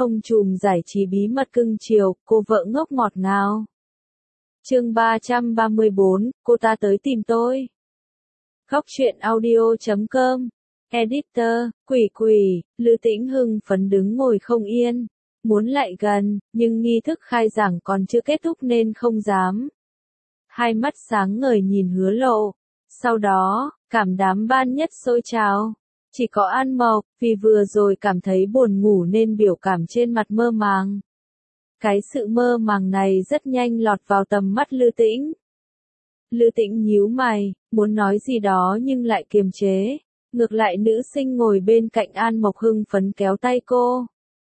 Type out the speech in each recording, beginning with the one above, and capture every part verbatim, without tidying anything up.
Ông trùm giải trí bí mật cưng chiều, cô vợ ngốc ngọt ngào. Chương ba trăm ba mươi bốn, cô ta tới tìm tôi. Góc truyện audio chấm com. Editor, quỷ quỷ, Lư Tĩnh hưng phấn đứng ngồi không yên. Muốn lại gần, nhưng nghi thức khai giảng còn chưa kết thúc nên không dám. Hai mắt sáng ngời nhìn Hứa Lộ. Sau đó, cảm đám ban nhất sôi trào. Chỉ có An Mộc, vì vừa rồi cảm thấy buồn ngủ nên biểu cảm trên mặt mơ màng. Cái sự mơ màng này rất nhanh lọt vào tầm mắt Lư Tĩnh. Lư Tĩnh nhíu mày, muốn nói gì đó nhưng lại kiềm chế. Ngược lại nữ sinh ngồi bên cạnh An Mộc hưng phấn kéo tay cô.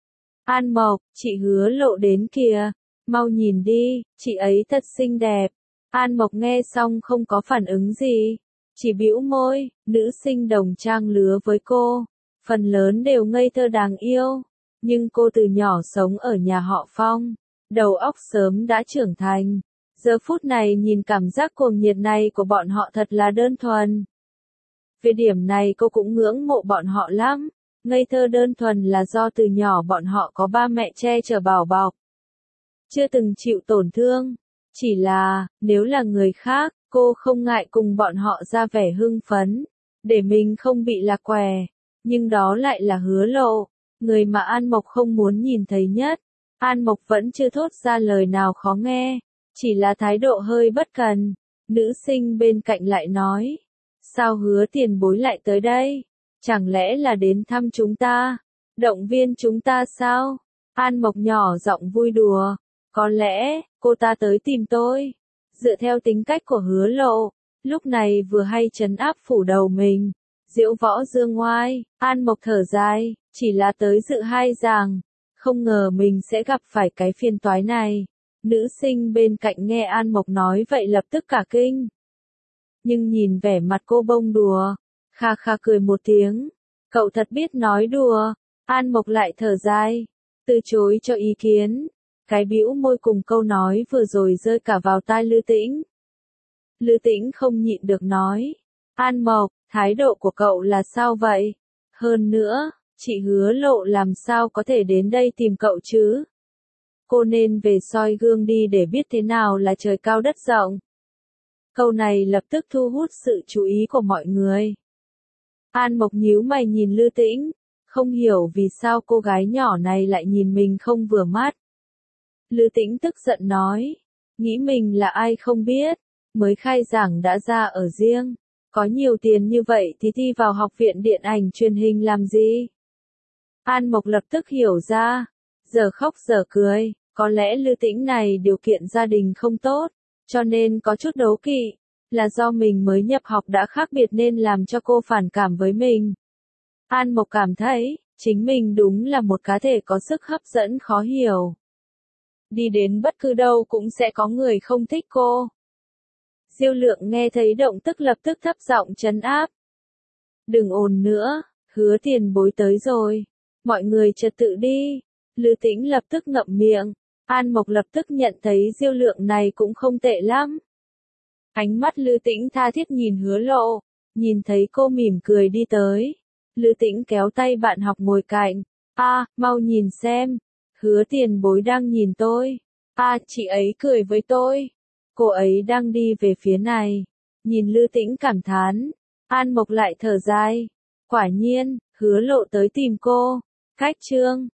An Mộc, chị Hứa Lộ đến kìa, mau nhìn đi, chị ấy thật xinh đẹp. An Mộc nghe xong không có phản ứng gì, chỉ bĩu môi. Nữ sinh đồng trang lứa với cô, phần lớn đều ngây thơ đáng yêu. Nhưng cô từ nhỏ sống ở nhà họ Phong, đầu óc sớm đã trưởng thành. Giờ phút này nhìn cảm giác cuồng nhiệt này của bọn họ thật là đơn thuần. Về điểm này cô cũng ngưỡng mộ bọn họ lắm. Ngây thơ đơn thuần là do từ nhỏ bọn họ có ba mẹ che chở bảo bọc, chưa từng chịu tổn thương. Chỉ là, nếu là người khác, cô không ngại cùng bọn họ ra vẻ hưng phấn, để mình không bị lạc què. Nhưng đó lại là Hứa Lộ, người mà An Mộc không muốn nhìn thấy nhất. An Mộc vẫn chưa thốt ra lời nào khó nghe, chỉ là thái độ hơi bất cần. Nữ sinh bên cạnh lại nói, sao Hứa tiền bối lại tới đây? Chẳng lẽ là đến thăm chúng ta? Động viên chúng ta sao? An Mộc nhỏ giọng vui đùa. Có lẽ, cô ta tới tìm tôi. Dựa theo tính cách của Hứa Lộ, lúc này vừa hay trấn áp phủ đầu mình. Diễu võ dương ngoai, An Mộc thở dài, chỉ là tới dự hai giảng. Không ngờ mình sẽ gặp phải cái phiền toái này. Nữ sinh bên cạnh nghe An Mộc nói vậy lập tức cả kinh. Nhưng nhìn vẻ mặt cô bông đùa, kha kha cười một tiếng. Cậu thật biết nói đùa. An Mộc lại thở dài, từ chối cho ý kiến. Cái bĩu môi cùng câu nói vừa rồi rơi cả vào tai Lư Tĩnh. Lư Tĩnh không nhịn được nói, An Mộc, thái độ của cậu là sao vậy? Hơn nữa, chị Hứa Lộ làm sao có thể đến đây tìm cậu chứ? Cô nên về soi gương đi để biết thế nào là trời cao đất rộng. Câu này lập tức thu hút sự chú ý của mọi người. An Mộc nhíu mày nhìn Lư Tĩnh, không hiểu vì sao cô gái nhỏ này lại nhìn mình không vừa mắt. Lư Tĩnh tức giận nói, nghĩ mình là ai không biết, mới khai giảng đã ra ở riêng, có nhiều tiền như vậy thì thi vào học viện điện ảnh truyền hình làm gì? An Mộc lập tức hiểu ra, giờ khóc giờ cười, có lẽ Lư Tĩnh này điều kiện gia đình không tốt, cho nên có chút đố kỵ, là do mình mới nhập học đã khác biệt nên làm cho cô phản cảm với mình. An Mộc cảm thấy, chính mình đúng là một cá thể có sức hấp dẫn khó hiểu. Đi đến bất cứ đâu cũng sẽ có người không thích cô. Diêu Lượng nghe thấy động tức lập tức thấp giọng trấn áp. Đừng ồn nữa, Hứa tiền bối tới rồi. Mọi người trật tự đi. Lư Tĩnh lập tức ngậm miệng. An Mộc lập tức nhận thấy Diêu Lượng này cũng không tệ lắm. Ánh mắt Lư Tĩnh tha thiết nhìn Hứa Lộ. Nhìn thấy cô mỉm cười đi tới. Lư Tĩnh kéo tay bạn học ngồi cạnh. A, à, mau nhìn xem. Hứa tiền bối đang nhìn tôi. A, à, chị ấy cười với tôi. Cô ấy đang đi về phía này. Nhìn Lư Tĩnh cảm thán. An Mộc lại thở dài. Quả nhiên, Hứa Lộ tới tìm cô. Cách chương.